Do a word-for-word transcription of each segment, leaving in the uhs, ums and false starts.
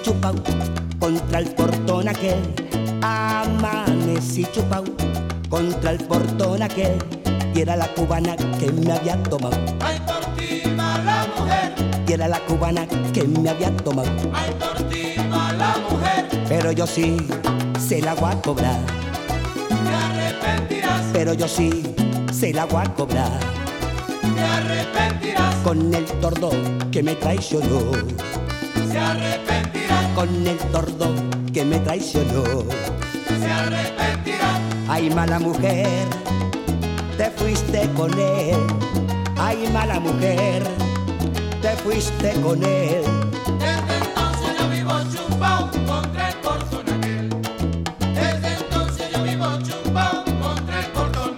chupao contra el portón aquel. Amanecí chupao contra el portón aquel. Y era la cubana que me había tomado. Ay, por ti mala mujer. Y era la cubana que me había tomado. Ay, por ti mala mujer. Pero yo sí se la voy a cobrar. Te arrepentirás. Pero yo sí se la voy a cobrar. Te arrepentirás. Con el tordo que me traicionó. Se arrepentirá. Con el tordo que me traicionó. Se arrepentirá. Ay, mala mujer, te fuiste con él. Ay, mala mujer, te fuiste con él. Desde entonces yo vivo chupao contra el portón aquel. Desde entonces yo vivo chupao contra el portón.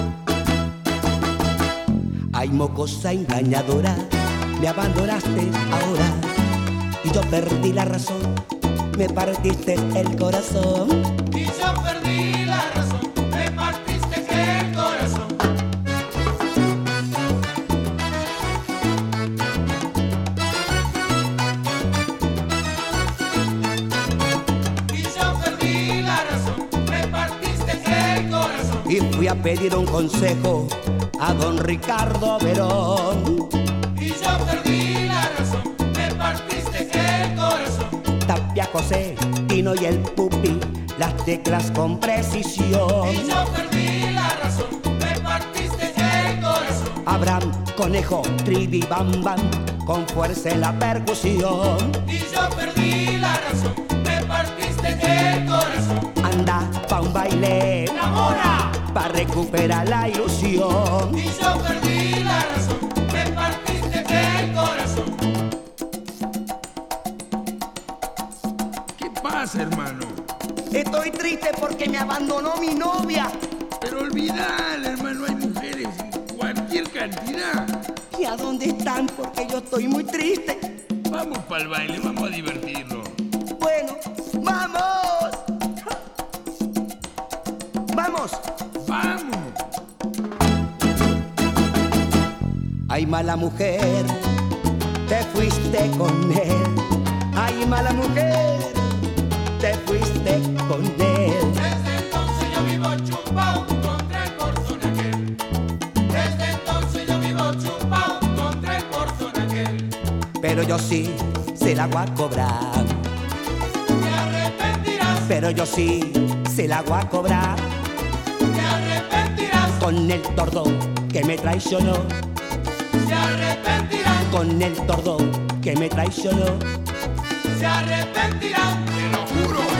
Ay, mocosa engañadora, me abandonaste ahora. Y yo perdí la razón, me partiste el corazón. Y yo perdí la razón, me partiste el corazón. Y yo perdí la razón, me partiste el corazón. Y fui a pedir un consejo a don Ricardo Verón. Y yo perdí la razón, me partiste el corazón. Tapia, José, Tino y el Pupi, las teclas con precisión. Y yo perdí la razón, me partiste el corazón. Abraham, Conejo, Trivi, Bam Bam, con fuerza en la percusión. Y yo perdí la razón, me partiste el corazón. Anda pa' un baile, ¡La mona! pa' recuperar la ilusión. Y yo perdí la razón, me partiste el corazón. ¿Qué pasa, hermano? Estoy triste porque me abandonó mi novia. Pero olvidar, hermano, hay mujeres en cualquier cantidad. ¿Y a dónde están? Porque yo estoy muy triste. Vamos para el baile, vamos a divertirnos. Bueno, ¡vamos! ¡Vamos! ¡Vamos! Ay, mala mujer, te fuiste con él. Ay, mala mujer, te fuiste con él. Desde entonces yo vivo chupao contra el portón aquel. Desde entonces yo vivo chupao contra el portón aquel. Pero yo sí se la voy a cobrar. Te arrepentirás, Pero yo sí se la voy a cobrar. te arrepentirás, Con el tordo que me traicionó. se arrepentirás, Con el tordo que me traicionó. se arrepentirás. ¡Te lo juro!